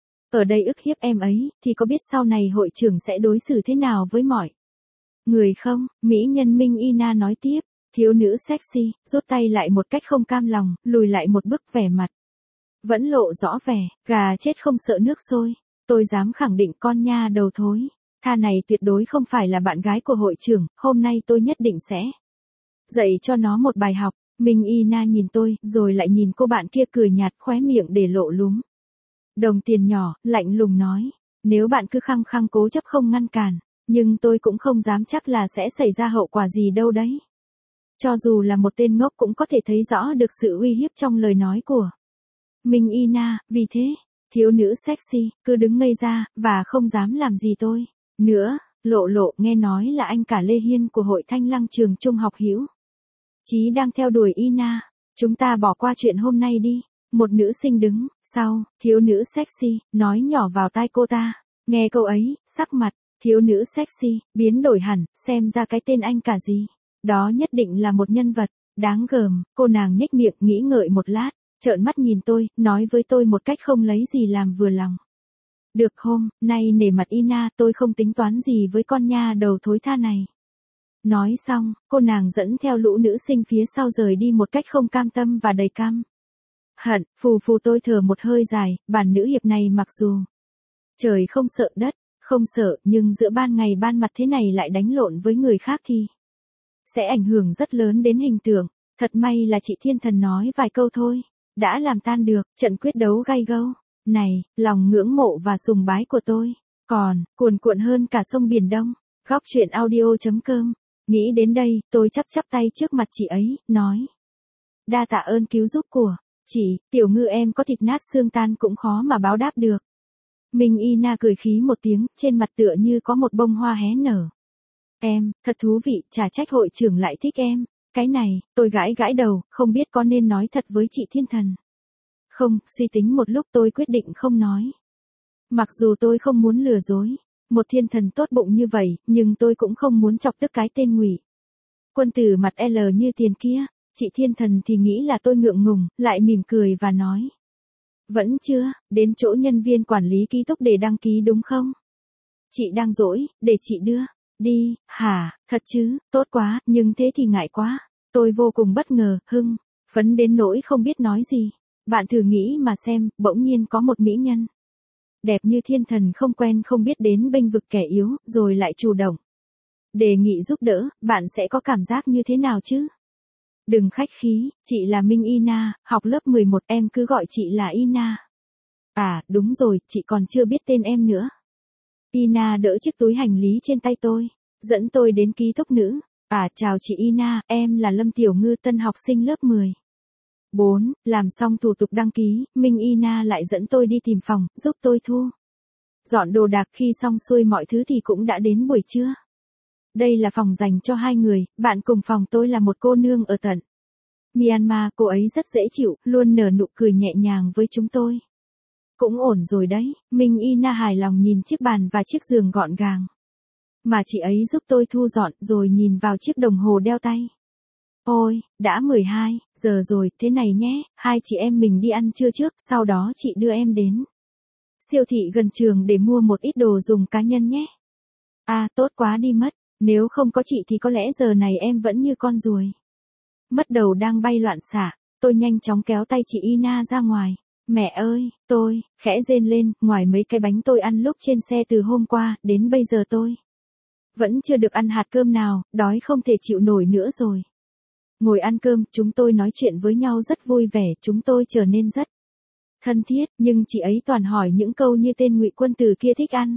ở đây ức hiếp em ấy, thì có biết sau này hội trưởng sẽ đối xử thế nào với mọi người không? Mỹ nhân Minh Ina nói tiếp. Thiếu nữ sexy, rút tay lại một cách không cam lòng, lùi lại một bước, vẻ mặt vẫn lộ rõ vẻ, gà chết không sợ nước sôi. Tôi dám khẳng định con nha đầu thối tha này tuyệt đối không phải là bạn gái của hội trưởng, hôm nay tôi nhất định sẽ dạy cho nó một bài học. Minh Ina nhìn tôi, rồi lại nhìn cô bạn kia cười nhạt, khóe miệng để lộ lúm đồng tiền nhỏ, lạnh lùng nói. Nếu bạn cứ khăng khăng cố chấp không ngăn cản, nhưng tôi cũng không dám chắc là sẽ xảy ra hậu quả gì đâu đấy. Cho dù là một tên ngốc cũng có thể thấy rõ được sự uy hiếp trong lời nói của Minh Ina, vì thế, thiếu nữ sexy, cứ đứng ngây ra, và không dám làm gì tôi nữa. Lộ lộ, nghe nói là anh cả Lê Hiên của hội Thanh Lăng trường trung học Hữu Chí đang theo đuổi Ina. Chúng ta bỏ qua chuyện hôm nay đi. Một nữ sinh đứng sau, thiếu nữ sexy, nói nhỏ vào tai cô ta. Nghe câu ấy, sắc mặt thiếu nữ sexy biến đổi hẳn, xem ra cái tên anh cả gì đó nhất định là một nhân vật đáng gờm. Cô nàng nhếch miệng nghĩ ngợi một lát, trợn mắt nhìn tôi, nói với tôi một cách không lấy gì làm vừa lòng. Được, hôm nay nể mặt Ina, tôi không tính toán gì với con nha đầu thối tha này. Nói xong, cô nàng dẫn theo lũ nữ sinh phía sau rời đi một cách không cam tâm và đầy cam hận. Phù phù, tôi thở một hơi dài. Bản nữ hiệp này mặc dù trời không sợ đất không sợ, nhưng giữa ban ngày ban mặt thế này lại đánh lộn với người khác thì sẽ ảnh hưởng rất lớn đến hình tượng. Thật may là chị thiên thần nói vài câu thôi, đã làm tan được trận quyết đấu gay gâu này. Lòng ngưỡng mộ và sùng bái của tôi còn cuồn cuộn hơn cả sông Biển Đông. Góc truyện audio chấm com. Nghĩ đến đây, tôi chắp chắp tay trước mặt chị ấy, nói. Đa tạ ơn cứu giúp của chị, tiểu ngư em có thịt nát xương tan cũng khó mà báo đáp được. Minh Ina cười khí một tiếng, trên mặt tựa như có một bông hoa hé nở. Em, thật thú vị, chả trách hội trưởng lại thích em. Cái này, tôi gãi gãi đầu, không biết có nên nói thật với chị thiên thần. Không, suy tính một lúc tôi quyết định không nói. Mặc dù tôi không muốn lừa dối một thiên thần tốt bụng như vậy, nhưng tôi cũng không muốn chọc tức cái tên Ngụy Quân tử mặt L như tiền kia. Chị thiên thần thì nghĩ là tôi ngượng ngùng, lại mỉm cười và nói. Vẫn chưa, đến chỗ nhân viên quản lý ký túc để đăng ký đúng không? Chị đang dỗi, để chị đưa. Đi, hả, thật chứ, tốt quá, nhưng thế thì ngại quá. Tôi vô cùng bất ngờ, hưng phấn đến nỗi không biết nói gì. Bạn thử nghĩ mà xem, bỗng nhiên có một mỹ nhân đẹp như thiên thần không quen không biết đến bênh vực kẻ yếu, rồi lại chủ động đề nghị giúp đỡ, bạn sẽ có cảm giác như thế nào chứ? Đừng khách khí, chị là Minh Ina, học lớp mười một, em cứ gọi chị là Ina. À, đúng rồi, chị còn chưa biết tên em nữa. Ina đỡ chiếc túi hành lý trên tay tôi, dẫn tôi đến ký túc nữ. À, chào chị Ina, em là Lâm Tiểu Ngư, tân học sinh lớp mười. bốn. Làm xong thủ tục đăng ký, Minh Ina lại dẫn tôi đi tìm phòng, giúp tôi thu dọn đồ đạc. Khi xong xuôi mọi thứ thì cũng đã đến buổi trưa. Đây là phòng dành cho hai người, bạn cùng phòng tôi là một cô nương ở tận Myanmar, cô ấy rất dễ chịu, luôn nở nụ cười nhẹ nhàng với chúng tôi. Cũng ổn rồi đấy, Minh Ina hài lòng nhìn chiếc bàn và chiếc giường gọn gàng mà chị ấy giúp tôi thu dọn, rồi nhìn vào chiếc đồng hồ đeo tay. Ôi, đã mười hai giờ rồi, thế này nhé, hai chị em mình đi ăn trưa trước, sau đó chị đưa em đến siêu thị gần trường để mua một ít đồ dùng cá nhân nhé. À, tốt quá đi mất, nếu không có chị thì có lẽ giờ này em vẫn như con ruồi mất đầu đang bay loạn xạ. Tôi nhanh chóng kéo tay chị Ina ra ngoài. Mẹ ơi, tôi, khẽ rên lên, ngoài mấy cái bánh tôi ăn lúc trên xe từ hôm qua, đến bây giờ tôi vẫn chưa được ăn hạt cơm nào, đói không thể chịu nổi nữa rồi. Ngồi ăn cơm, chúng tôi nói chuyện với nhau rất vui vẻ, chúng tôi trở nên rất thân thiết, nhưng chị ấy toàn hỏi những câu như tên Ngụy Quân Tử kia thích ăn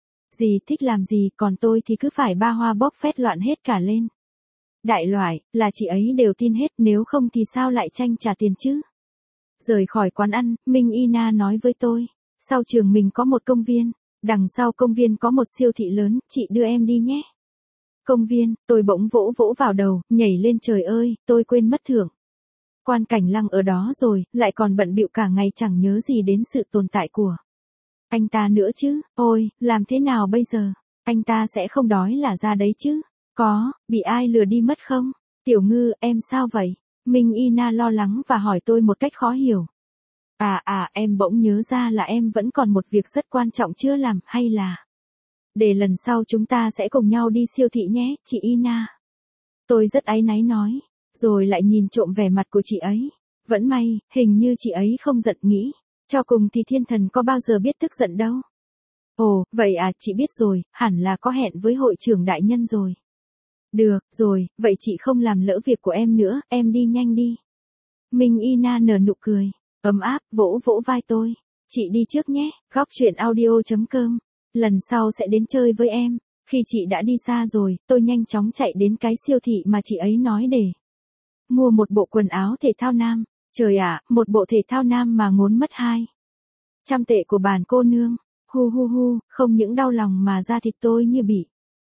gì, thích làm gì, còn tôi thì cứ phải ba hoa bốc phét loạn hết cả lên. Đại loại, là chị ấy đều tin hết, nếu không thì sao lại tranh trả tiền chứ. Rời khỏi quán ăn, Minh Ina nói với tôi, sau trường mình có một công viên, đằng sau công viên có một siêu thị lớn, chị đưa em đi nhé. Công viên, tôi bỗng vỗ vỗ vào đầu, nhảy lên, trời ơi, tôi quên mất thưởng Quan Cảnh Lăng ở đó rồi, lại còn bận bịu cả ngày chẳng nhớ gì đến sự tồn tại của anh ta nữa chứ. Ôi, làm thế nào bây giờ? Anh ta sẽ không đói là ra đấy chứ? Có, bị ai lừa đi mất không? Tiểu Ngư, em sao vậy? Minh Ina lo lắng và hỏi tôi một cách khó hiểu. À à, em bỗng nhớ ra là em vẫn còn một việc rất quan trọng chưa làm, hay là để lần sau chúng ta sẽ cùng nhau đi siêu thị nhé, chị Ina. Tôi rất áy náy nói, rồi lại nhìn trộm vẻ mặt của chị ấy. Vẫn may, hình như chị ấy không giận, nghĩ cho cùng thì thiên thần có bao giờ biết tức giận đâu. Ồ, vậy à, chị biết rồi, hẳn là có hẹn với hội trưởng đại nhân rồi. Được, rồi, vậy chị không làm lỡ việc của em nữa, em đi nhanh đi. Minh Ina nở nụ cười ấm áp, vỗ vỗ vai tôi. Chị đi trước nhé, góc truyện audio chấm com. Lần sau sẽ đến chơi với em. Khi chị đã đi xa rồi, tôi nhanh chóng chạy đến cái siêu thị mà chị ấy nói để mua một bộ quần áo thể thao nam. Trời ạ, một bộ thể thao nam mà ngốn mất hai trăm tệ của bản cô nương. Hu hu hu, không những đau lòng mà da thịt tôi như bị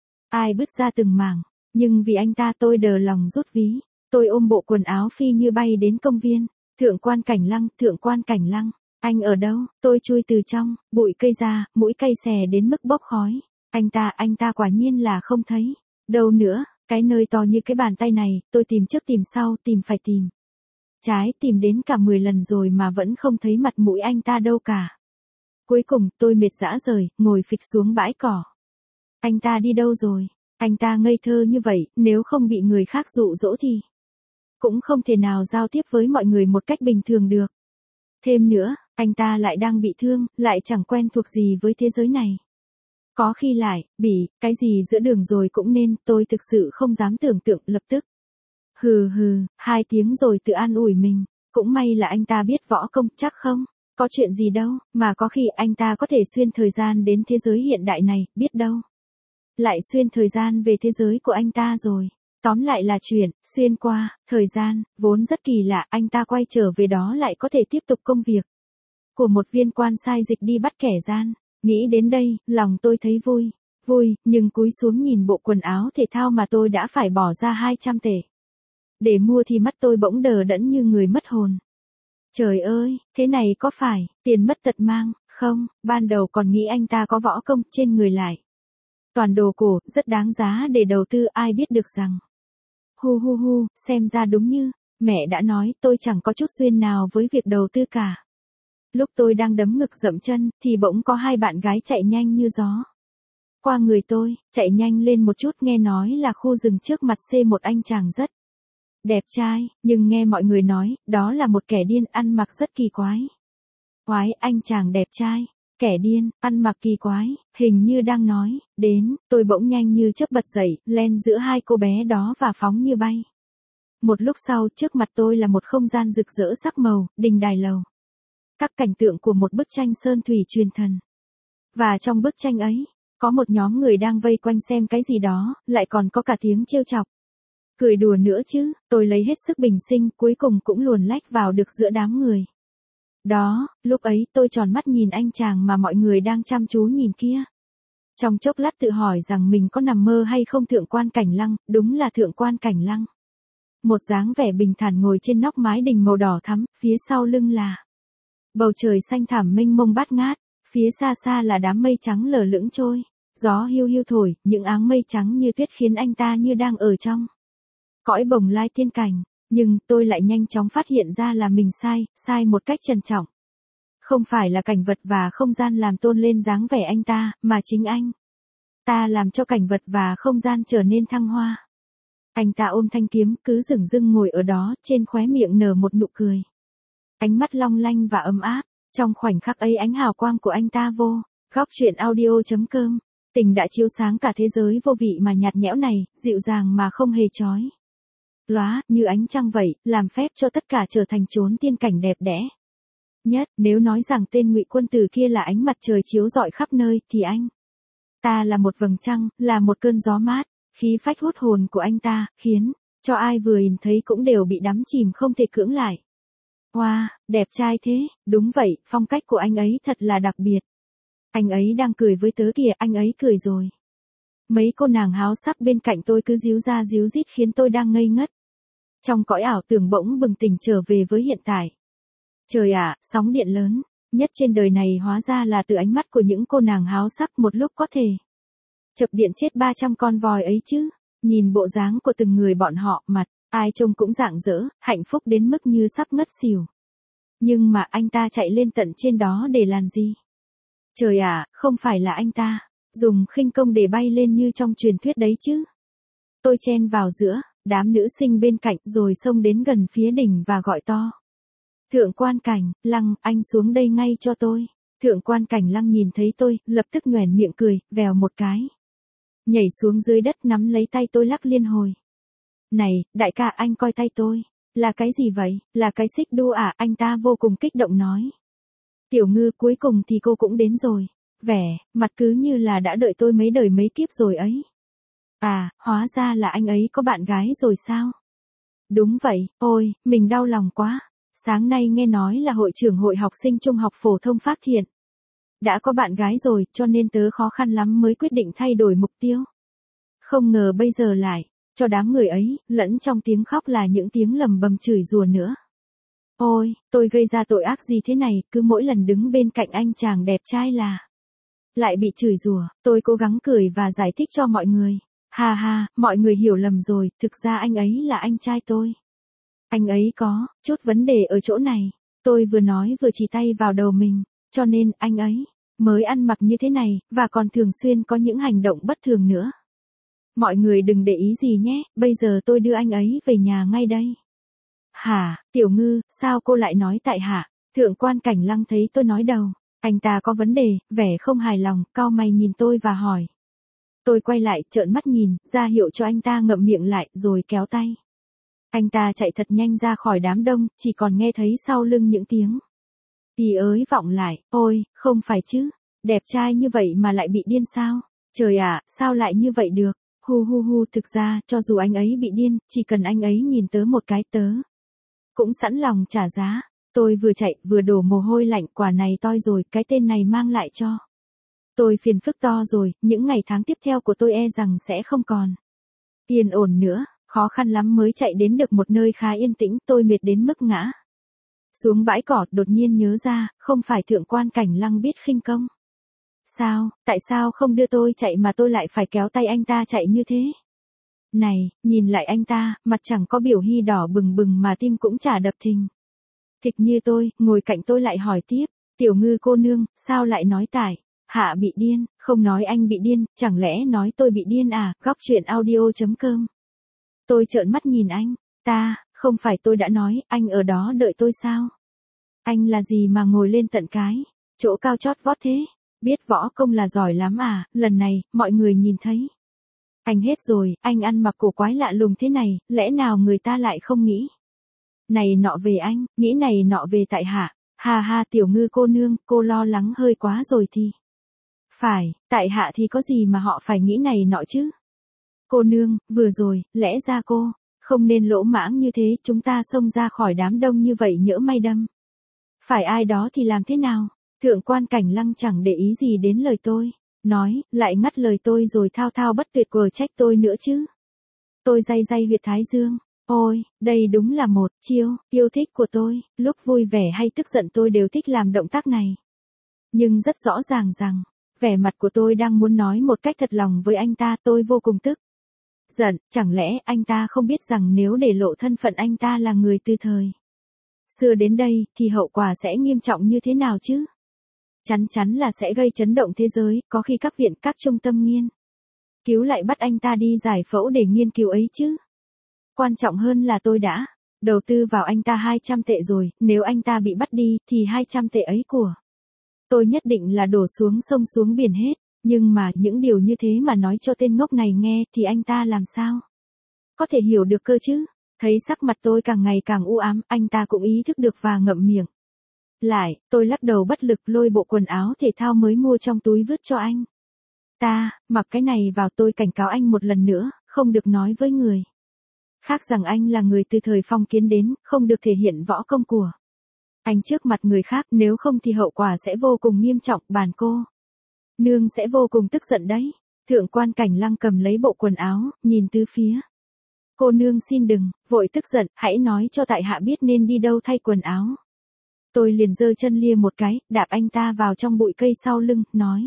ai bứt ra từng mảng. Nhưng vì anh ta tôi đờ lòng rút ví. Tôi ôm bộ quần áo phi như bay đến công viên. Thượng quan Cảnh Lăng, thượng quan Cảnh Lăng, anh ở đâu? Tôi chui từ trong bụi cây ra, mũi cây xè đến mức bốc khói. Anh ta, anh ta quả nhiên là không thấy đâu nữa. Cái nơi to như cái bàn tay này, tôi tìm trước tìm sau, tìm phải tìm trái, tìm đến cả mười lần rồi mà vẫn không thấy mặt mũi anh ta đâu cả. Cuối cùng, tôi mệt rã rời, ngồi phịch xuống bãi cỏ. Anh ta đi đâu rồi? Anh ta ngây thơ như vậy, nếu không bị người khác dụ dỗ thì cũng không thể nào giao tiếp với mọi người một cách bình thường được. Thêm nữa, anh ta lại đang bị thương, lại chẳng quen thuộc gì với thế giới này. Có khi lại, bị, cái gì giữa đường rồi cũng nên, tôi thực sự không dám tưởng tượng. Lập tức hừ hừ, hai tiếng rồi tự an ủi mình. Cũng may là anh ta biết võ công, chắc không có chuyện gì đâu, mà có khi anh ta có thể xuyên thời gian đến thế giới hiện đại này, biết đâu lại xuyên thời gian về thế giới của anh ta rồi. Tóm lại là chuyện xuyên qua thời gian vốn rất kỳ lạ, anh ta quay trở về đó lại có thể tiếp tục công việc của một viên quan sai dịch đi bắt kẻ gian. Nghĩ đến đây, lòng tôi thấy vui, vui, nhưng cúi xuống nhìn bộ quần áo thể thao mà tôi đã phải bỏ ra hai trăm tệ để mua thì mắt tôi bỗng đờ đẫn như người mất hồn. Trời ơi, thế này có phải tiền mất tật mang không? Ban đầu còn nghĩ anh ta có võ công, trên người lại toàn đồ cổ, rất đáng giá để đầu tư, ai biết được rằng hu hu hu, xem ra đúng như mẹ đã nói, tôi chẳng có chút duyên nào với việc đầu tư cả. Lúc tôi đang đấm ngực dậm chân, thì bỗng có hai bạn gái chạy nhanh như gió qua người tôi, chạy nhanh lên một chút, nghe nói là khu rừng trước mặt xê một anh chàng rất đẹp trai, nhưng nghe mọi người nói, đó là một kẻ điên, ăn mặc rất kỳ quái. Quái, anh chàng đẹp trai, kẻ điên, ăn mặc kỳ quái, hình như đang nói đến. Tôi bỗng nhanh như chớp bật dậy, len giữa hai cô bé đó và phóng như bay. Một lúc sau, trước mặt tôi là một không gian rực rỡ sắc màu, đình đài lầu. Các cảnh tượng của một bức tranh sơn thủy truyền thần. Và trong bức tranh ấy, có một nhóm người đang vây quanh xem cái gì đó, lại còn có cả tiếng trêu chọc Cười đùa nữa chứ, tôi lấy hết sức bình sinh, cuối cùng cũng luồn lách vào được giữa đám người. Đó, lúc ấy tôi tròn mắt nhìn anh chàng mà mọi người đang chăm chú nhìn kia. Trong chốc lát tự hỏi rằng mình có nằm mơ hay không. Thượng quan Cảnh Lăng, đúng là Thượng quan Cảnh Lăng. Một dáng vẻ bình thản ngồi trên nóc mái đình màu đỏ thắm, phía sau lưng là bầu trời xanh thẳm mênh mông bát ngát, phía xa xa là đám mây trắng lờ lững trôi. Gió hiu hiu thổi, những áng mây trắng như tuyết khiến anh ta như đang ở trong cõi bồng lai tiên cảnh. Nhưng tôi lại nhanh chóng phát hiện ra là mình sai, sai một cách trân trọng. Không phải là cảnh vật và không gian làm tôn lên dáng vẻ anh ta, mà chính anh ta làm cho cảnh vật và không gian trở nên thăng hoa. Anh ta ôm thanh kiếm, cứ dửng dưng ngồi ở đó, trên khóe miệng nở một nụ cười. Ánh mắt long lanh và ấm áp, trong khoảnh khắc ấy ánh hào quang của anh ta vô. Góc truyện audio chấm com. Tình đã chiếu sáng cả thế giới vô vị mà nhạt nhẽo này, dịu dàng mà không hề chói lóa, như ánh trăng vậy, làm phép cho tất cả trở thành chốn tiên cảnh đẹp đẽ nhất. Nếu nói rằng tên Ngụy Quân Tử kia là ánh mặt trời chiếu rọi khắp nơi, thì anh ta là một vầng trăng, là một cơn gió mát. Khí phách hút hồn của anh ta, khiến cho ai vừa nhìn thấy cũng đều bị đắm chìm không thể cưỡng lại. Wow, đẹp trai thế, đúng vậy, phong cách của anh ấy thật là đặc biệt. Anh ấy đang cười với tớ kìa, anh ấy cười rồi. Mấy cô nàng háo sắc bên cạnh tôi cứ díu ra díu dít khiến tôi đang ngây ngất. Trong cõi ảo tưởng bỗng bừng tỉnh trở về với hiện tại. Trời ạ, sóng điện lớn nhất trên đời này hóa ra là từ ánh mắt của những cô nàng háo sắc, một lúc có thể chập điện chết ba trăm con voi ấy chứ. Nhìn bộ dáng của từng người bọn họ, mặt ai trông cũng rạng rỡ, hạnh phúc đến mức như sắp ngất xỉu. Nhưng mà anh ta chạy lên tận trên đó để làm gì? Trời ạ, không phải là anh ta dùng khinh công để bay lên như trong truyền thuyết đấy chứ? Tôi chen vào giữa đám nữ sinh bên cạnh rồi xông đến gần phía đỉnh và gọi to. Thượng quan Cảnh Lăng, anh xuống đây ngay cho tôi. Thượng quan Cảnh Lăng nhìn thấy tôi, lập tức nhoẻn miệng cười, vèo một cái nhảy xuống dưới đất nắm lấy tay tôi lắc liên hồi. Này, đại ca, anh coi tay tôi. Là cái gì vậy? Là cái xích đu à? Anh ta vô cùng kích động nói. Tiểu Ngư, cuối cùng thì cô cũng đến rồi. Vẻ mặt cứ như là đã đợi tôi mấy đời mấy kiếp rồi ấy. À, hóa ra là anh ấy có bạn gái rồi sao? Đúng vậy, ôi, mình đau lòng quá. Sáng nay nghe nói là hội trưởng hội học sinh trung học phổ thông Phác Thiện đã có bạn gái rồi, cho nên tớ khó khăn lắm mới quyết định thay đổi mục tiêu. Không ngờ bây giờ lại cho đám người ấy, lẫn trong tiếng khóc là những tiếng lầm bầm chửi rủa nữa. Ôi, tôi gây ra tội ác gì thế này, cứ mỗi lần đứng bên cạnh anh chàng đẹp trai là lại bị chửi rủa. Tôi cố gắng cười và giải thích cho mọi người. Ha ha, mọi người hiểu lầm rồi, thực ra anh ấy là anh trai tôi. Anh ấy có chút vấn đề ở chỗ này. Tôi vừa nói vừa chỉ tay vào đầu mình, cho nên anh ấy mới ăn mặc như thế này, và còn thường xuyên có những hành động bất thường nữa. Mọi người đừng để ý gì nhé, bây giờ tôi đưa anh ấy về nhà ngay đây. Hả, Tiểu Ngư, sao cô lại nói tại hạ? Thượng quan Cảnh Lăng thấy tôi nói đầu, anh ta có vấn đề, vẻ không hài lòng, cau mày nhìn tôi và hỏi. Tôi quay lại, trợn mắt nhìn, ra hiệu cho anh ta ngậm miệng lại, rồi kéo tay. Anh ta chạy thật nhanh ra khỏi đám đông, chỉ còn nghe thấy sau lưng những tiếng thì ới vọng lại. Ôi, không phải chứ, đẹp trai như vậy mà lại bị điên sao? Trời ạ, sao lại như vậy được? Hu hu hu, thực ra, cho dù anh ấy bị điên, chỉ cần anh ấy nhìn tớ một cái tớ cũng sẵn lòng trả giá. Tôi vừa chạy, vừa đổ mồ hôi lạnh, quả này toi rồi, cái tên này mang lại cho tôi phiền phức to rồi, những ngày tháng tiếp theo của tôi e rằng sẽ không còn yên ổn nữa. Khó khăn lắm mới chạy đến được một nơi khá yên tĩnh, tôi mệt đến mức ngã xuống bãi cỏ, đột nhiên nhớ ra, không phải Thượng quan Cảnh Lăng biết khinh công. Sao, tại sao không đưa tôi chạy mà tôi lại phải kéo tay anh ta chạy như thế? Này, nhìn lại anh ta, mặt chẳng có biểu hi đỏ bừng bừng mà tim cũng chả đập thình thịch như tôi. Ngồi cạnh tôi lại hỏi tiếp, Tiểu Ngư cô nương, sao lại nói tại hạ bị điên? Không nói anh bị điên, chẳng lẽ nói tôi bị điên à? Góc truyện audio chấm com. Tôi trợn mắt nhìn anh. Ta, không phải tôi đã nói, anh ở đó đợi tôi sao? Anh là gì mà ngồi lên tận cái chỗ cao chót vót thế? Biết võ công là giỏi lắm à? Lần này, mọi người nhìn thấy anh hết rồi, anh ăn mặc cổ quái lạ lùng thế này, lẽ nào người ta lại không nghĩ này nọ về anh, nghĩ này nọ về tại hạ? Ha ha, Tiểu Ngư cô nương, cô lo lắng hơi quá rồi thì phải, tại hạ thì có gì mà họ phải nghĩ này nọ chứ? Cô nương, vừa rồi, lẽ ra cô Không nên lỗ mãng như thế, chúng ta xông ra khỏi đám đông như vậy nhỡ may đâm phải ai đó thì làm thế nào? Thượng quan Cảnh Lăng chẳng để ý gì đến lời tôi, nói, lại ngắt lời tôi rồi thao thao bất tuyệt quở trách tôi nữa chứ. Tôi day day huyệt thái dương, ôi, đây đúng là một chiêu yêu thích của tôi, lúc vui vẻ hay tức giận tôi đều thích làm động tác này. Nhưng rất rõ ràng rằng, vẻ mặt của tôi đang muốn nói một cách thật lòng với anh ta, tôi vô cùng tức giận, chẳng lẽ anh ta không biết rằng nếu để lộ thân phận anh ta là người từ thời xưa đến đây, thì hậu quả sẽ nghiêm trọng như thế nào chứ? Chắn chắn là sẽ gây chấn động thế giới, có khi các viện, các trung tâm nghiên cứu lại bắt anh ta đi giải phẫu để nghiên cứu ấy chứ. Quan trọng hơn là tôi đã đầu tư vào anh ta hai trăm tệ rồi, nếu anh ta bị bắt đi, thì hai trăm tệ ấy của tôi nhất định là đổ xuống sông xuống biển hết. Nhưng mà, những điều như thế mà nói cho tên ngốc này nghe, thì anh ta làm sao có thể hiểu được cơ chứ? Thấy sắc mặt tôi càng ngày càng u ám, anh ta cũng ý thức được và ngậm miệng lại, tôi lắc đầu bất lực lôi bộ quần áo thể thao mới mua trong túi vứt cho anh ta, mặc cái này vào. Tôi cảnh cáo anh một lần nữa, không được nói với người khác rằng anh là người từ thời phong kiến đến, không được thể hiện võ công của anh trước mặt người khác, nếu không thì hậu quả sẽ vô cùng nghiêm trọng, bản cô nương sẽ vô cùng tức giận đấy. Thượng quan Cảnh Lăng cầm lấy bộ quần áo, nhìn tứ phía. Cô nương xin đừng vội tức giận, hãy nói cho tại hạ biết nên đi đâu thay quần áo. Tôi liền giơ chân lia một cái, đạp anh ta vào trong bụi cây sau lưng, nói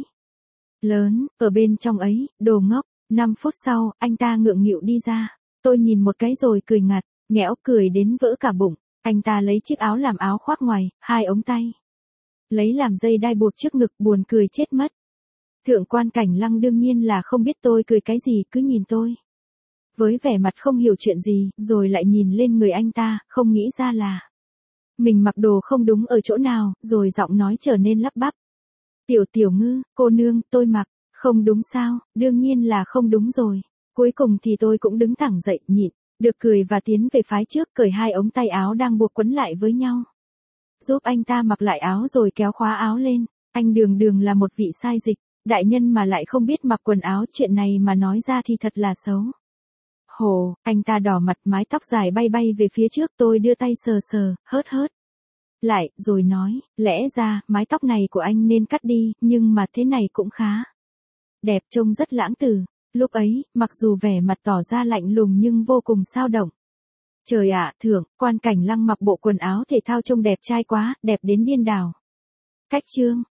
lớn, ở bên trong ấy, đồ ngốc. Năm phút sau, anh ta ngượng nghịu đi ra. Tôi nhìn một cái rồi cười ngặt, nghẽo cười đến vỡ cả bụng. Anh ta lấy chiếc áo làm áo khoác ngoài, hai ống tay lấy làm dây đai buộc trước ngực, buồn cười chết mất. Thượng quan Cảnh Lăng đương nhiên là không biết tôi cười cái gì, cứ nhìn tôi với vẻ mặt không hiểu chuyện gì, rồi lại nhìn lên người anh ta, không nghĩ ra là mình mặc đồ không đúng ở chỗ nào, rồi giọng nói trở nên lắp bắp. Tiểu Tiểu Ngư, cô nương, tôi mặc không đúng sao? Đương nhiên là không đúng rồi. Cuối cùng thì tôi cũng đứng thẳng dậy, nhịn được cười và tiến về phái trước, cởi hai ống tay áo đang buộc quấn lại với nhau, giúp anh ta mặc lại áo rồi kéo khóa áo lên. Anh đường đường là một vị sai dịch đại nhân mà lại không biết mặc quần áo, chuyện này mà nói ra thì thật là xấu hổ. Anh ta đỏ mặt, mái tóc dài bay bay về phía trước, tôi đưa tay sờ sờ, hớt hớt lại, rồi nói, lẽ ra, mái tóc này của anh nên cắt đi, nhưng mà thế này cũng khá đẹp, trông rất lãng tử. Lúc ấy, mặc dù vẻ mặt tỏ ra lạnh lùng nhưng vô cùng sao động. Trời ạ, thượng quan Cảnh Lăng mặc bộ quần áo thể thao trông đẹp trai quá, đẹp đến điên đảo. Cách chương